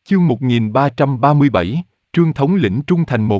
Chương 1337, Trương thống lĩnh trung thành một.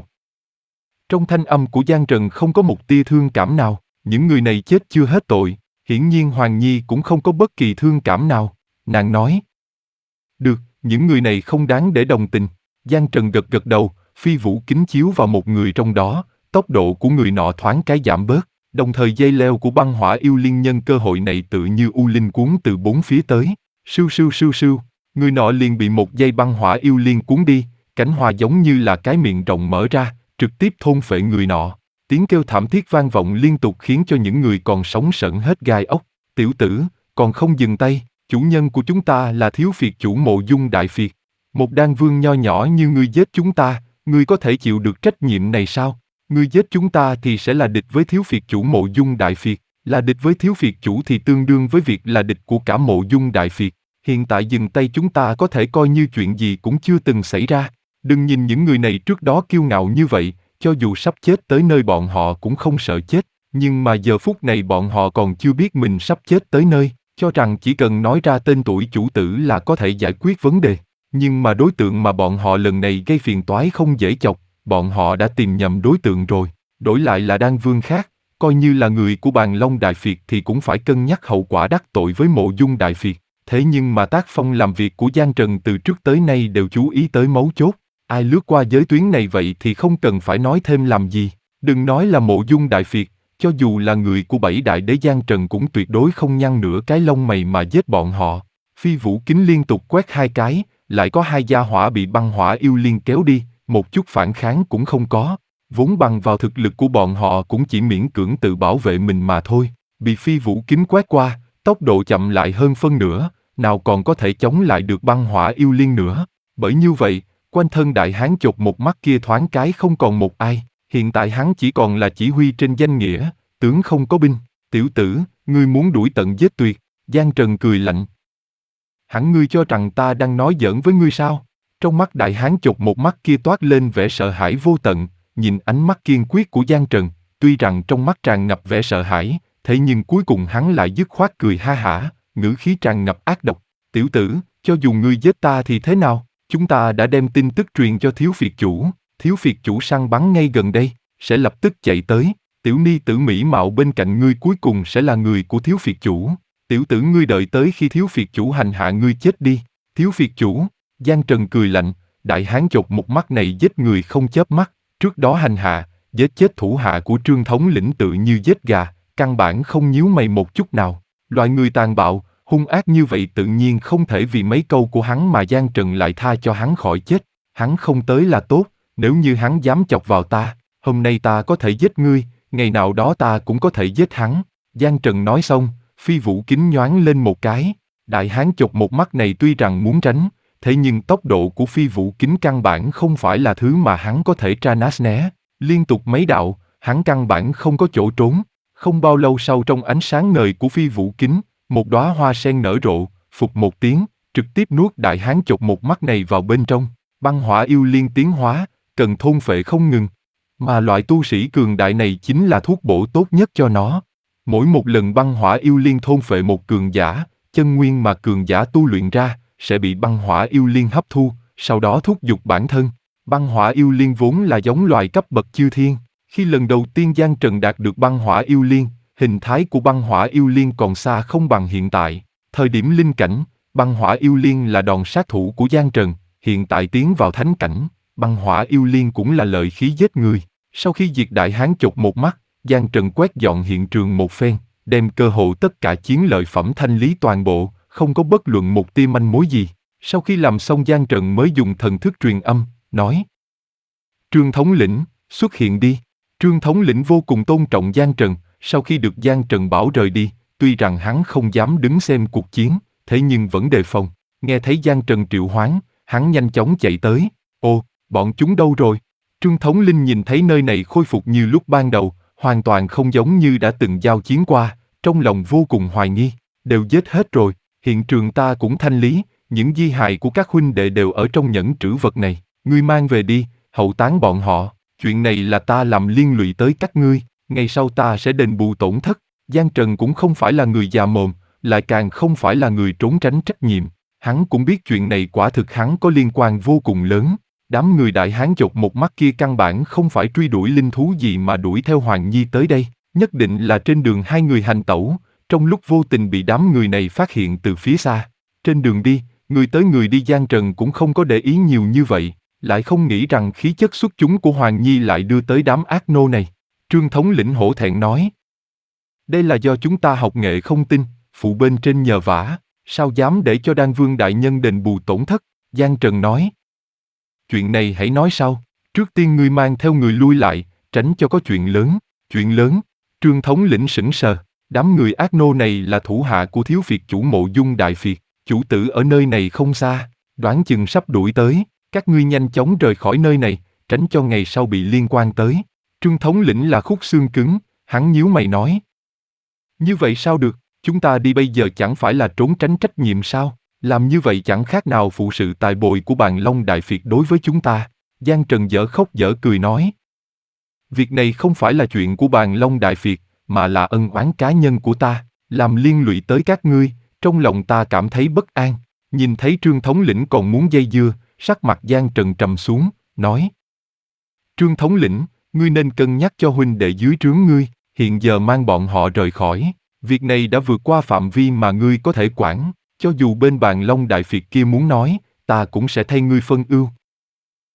Trong thanh âm của Giang Trần không có một tia thương cảm nào, những người này chết chưa hết tội, hiển nhiên Hoàng Nhi cũng không có bất kỳ thương cảm nào. Nàng nói, được, những người này không đáng để đồng tình. Giang Trần gật gật đầu, phi vũ kính chiếu vào một người trong đó, tốc độ của người nọ thoáng cái giảm bớt, đồng thời dây leo của băng hỏa yêu liên nhân cơ hội này tự như u linh cuốn từ bốn phía tới, sưu sưu sưu sưu, người nọ liền bị một dây băng hỏa yêu liên cuốn đi, cánh hoa giống như là cái miệng rộng mở ra, trực tiếp thôn phệ người nọ. Tiếng kêu thảm thiết vang vọng liên tục khiến cho những người còn sống sởn hết gai ốc. Tiểu tử, còn không dừng tay, chủ nhân của chúng ta là thiếu phiệt chủ Mộ Dung Đại Phiệt. Một đan vương nho nhỏ như ngươi giết chúng ta, ngươi có thể chịu được trách nhiệm này sao? Ngươi giết chúng ta thì sẽ là địch với thiếu phiệt chủ Mộ Dung Đại Phiệt, là địch với thiếu phiệt chủ thì tương đương với việc là địch của cả Mộ Dung Đại Phiệt. Hiện tại dừng tay chúng ta có thể coi như chuyện gì cũng chưa từng xảy ra. Đừng nhìn những người này trước đó kiêu ngạo như vậy, cho dù sắp chết tới nơi bọn họ cũng không sợ chết, nhưng mà giờ phút này bọn họ còn chưa biết mình sắp chết tới nơi, cho rằng chỉ cần nói ra tên tuổi chủ tử là có thể giải quyết vấn đề. Nhưng mà đối tượng mà bọn họ lần này gây phiền toái không dễ chọc, bọn họ đã tìm nhầm đối tượng rồi, đổi lại là đan vương khác, coi như là người của Bàn Long Đại Phiệt thì cũng phải cân nhắc hậu quả đắc tội với Mộ Dung Đại Phiệt. Thế nhưng mà tác phong làm việc của Giang Trần từ trước tới nay đều chú ý tới mấu chốt. Ai lướt qua giới tuyến này vậy thì không cần phải nói thêm làm gì. Đừng nói là Mộ Dung Đại Phiệt, cho dù là người của bảy đại đế Giang Trần cũng tuyệt đối không nhăn nửa cái lông mày mà giết bọn họ. Phi vũ kính liên tục quét hai cái, lại có hai gia hỏa bị băng hỏa yêu liên kéo đi, một chút phản kháng cũng không có. Vốn bằng vào thực lực của bọn họ cũng chỉ miễn cưỡng tự bảo vệ mình mà thôi. Bị phi vũ kính quét qua, tốc độ chậm lại hơn phân nửa, nào còn có thể chống lại được băng hỏa yêu liên nữa. Bởi như vậy, quanh thân đại hán chột một mắt kia thoáng cái không còn một ai, hiện tại hắn chỉ còn là chỉ huy trên danh nghĩa, tướng không có binh. Tiểu tử, ngươi muốn đuổi tận giết tuyệt. Giang Trần cười lạnh. Hẳn ngươi cho rằng ta đang nói giỡn với ngươi sao? Trong mắt đại hán chột một mắt kia toát lên vẻ sợ hãi vô tận, nhìn ánh mắt kiên quyết của Giang Trần, tuy rằng trong mắt tràn ngập vẻ sợ hãi, thế nhưng cuối cùng hắn lại dứt khoát cười ha hả, ngữ khí tràn ngập ác độc. Tiểu tử, cho dù ngươi giết ta thì thế nào? Chúng ta đã đem tin tức truyền cho thiếu phiệt chủ săn bắn ngay gần đây, sẽ lập tức chạy tới. Tiểu ni tử mỹ mạo bên cạnh ngươi cuối cùng sẽ là người của thiếu phiệt chủ. Tiểu tử ngươi đợi tới khi thiếu phiệt chủ hành hạ ngươi chết đi. Thiếu phiệt chủ, Giang Trần cười lạnh, đại hán chột một mắt này giết người không chớp mắt, trước đó hành hạ, giết chết thủ hạ của Trương thống lĩnh tự như giết gà, căn bản không nhíu mày một chút nào. Loại người tàn bạo, hung ác như vậy tự nhiên không thể vì mấy câu của hắn mà Giang Trần lại tha cho hắn khỏi chết. Hắn không tới là tốt, nếu như hắn dám chọc vào ta, hôm nay ta có thể giết ngươi, ngày nào đó ta cũng có thể giết hắn. Giang Trần nói xong, phi vũ kính nhoáng lên một cái. Đại hán chột một mắt này tuy rằng muốn tránh, thế nhưng tốc độ của phi vũ kính căn bản không phải là thứ mà hắn có thể tra nát né. Liên tục mấy đạo, hắn căn bản không có chỗ trốn. Không bao lâu sau trong ánh sáng ngời của phi vũ kính, một đóa hoa sen nở rộ, phụt một tiếng, trực tiếp nuốt đại hán chột một mắt này vào bên trong. Băng hỏa yêu liên tiến hóa, cần thôn phệ không ngừng. Mà loại tu sĩ cường đại này chính là thuốc bổ tốt nhất cho nó. Mỗi một lần băng hỏa yêu liên thôn phệ một cường giả, chân nguyên mà cường giả tu luyện ra, sẽ bị băng hỏa yêu liên hấp thu, sau đó thúc giục bản thân. Băng hỏa yêu liên vốn là giống loài cấp bậc chư thiên. Khi lần đầu tiên Giang Trần đạt được băng hỏa yêu liên, hình thái của băng hỏa yêu liên còn xa không bằng hiện tại. Thời điểm linh cảnh, băng hỏa yêu liên là đòn sát thủ của Giang Trần, hiện tại tiến vào thánh cảnh, băng hỏa yêu liên cũng là lợi khí giết người. Sau khi diệt đại hán chột một mắt, Giang Trần quét dọn hiện trường một phen, đem cơ hội tất cả chiến lợi phẩm thanh lý toàn bộ, không có bất luận một tia manh mối gì. Sau khi làm xong Giang Trần mới dùng thần thức truyền âm, nói: Trương thống lĩnh, xuất hiện đi. Trương thống lĩnh vô cùng tôn trọng Giang Trần, sau khi được Giang Trần bảo rời đi, tuy rằng hắn không dám đứng xem cuộc chiến, thế nhưng vẫn đề phòng. Nghe thấy Giang Trần triệu hoán, hắn nhanh chóng chạy tới. Ồ, bọn chúng đâu rồi? Trương thống linh nhìn thấy nơi này khôi phục như lúc ban đầu, hoàn toàn không giống như đã từng giao chiến qua, trong lòng vô cùng hoài nghi. Đều giết hết rồi, hiện trường ta cũng thanh lý, những di hài của các huynh đệ đều ở trong nhẫn trữ vật này, ngươi mang về đi, hậu táng bọn họ. Chuyện này là ta làm liên lụy tới các ngươi, ngày sau ta sẽ đền bù tổn thất. Giang Trần cũng không phải là người già mồm, lại càng không phải là người trốn tránh trách nhiệm. Hắn cũng biết chuyện này quả thực hắn có liên quan vô cùng lớn. Đám người Đại Hán chột một mắt kia căn bản không phải truy đuổi linh thú gì mà đuổi theo Hoàng Nhi tới đây, nhất định là trên đường hai người hành tẩu, trong lúc vô tình bị đám người này phát hiện từ phía xa. Trên đường đi, người tới người đi Giang Trần cũng không có để ý nhiều như vậy, lại không nghĩ rằng khí chất xuất chúng của Hoàng Nhi lại đưa tới đám ác nô này. Trương thống lĩnh hổ thẹn nói. Đây là do chúng ta học nghệ không tinh, phụ bên trên nhờ vả, sao dám để cho Đan Vương đại nhân đền bù tổn thất, Giang Trần nói. Chuyện này hãy nói sau, trước tiên ngươi mang theo người lui lại, tránh cho có chuyện lớn, Trương thống lĩnh sững sờ, đám người ác nô này là thủ hạ của thiếu phiệt chủ Mộ Dung đại phiệt, chủ tử ở nơi này không xa, đoán chừng sắp đuổi tới, các ngươi nhanh chóng rời khỏi nơi này, tránh cho ngày sau bị liên quan tới. Trương thống lĩnh là khúc xương cứng, hắn nhíu mày nói. Như vậy sao được, chúng ta đi bây giờ chẳng phải là trốn tránh trách nhiệm sao, làm như vậy chẳng khác nào phụ sự tài bội của Bàn Long đại phiệt đối với chúng ta. Giang Trần dở khóc dở cười nói. Việc này không phải là chuyện của Bàn Long đại phiệt, mà là ân oán cá nhân của ta, làm liên lụy tới các ngươi, trong lòng ta cảm thấy bất an. Nhìn thấy Trương thống lĩnh còn muốn dây dưa, sắc mặt Giang Trần trầm xuống, nói. Trương thống lĩnh, ngươi nên cân nhắc cho huynh đệ dưới trướng ngươi, hiện giờ mang bọn họ rời khỏi. Việc này đã vượt qua phạm vi mà ngươi có thể quản, cho dù bên Bàn Long đại phiệt kia muốn nói, ta cũng sẽ thay ngươi phân ưu.